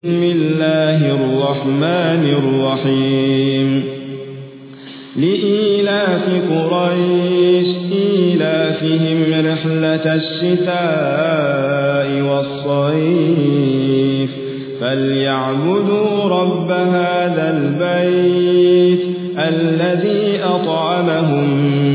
بسم الله الرحمن الرحيم لإيلاف قريش إيلافهم رحلة الشتاء والصيف فليعبدوا رب هذا البيت الذي أطعمهم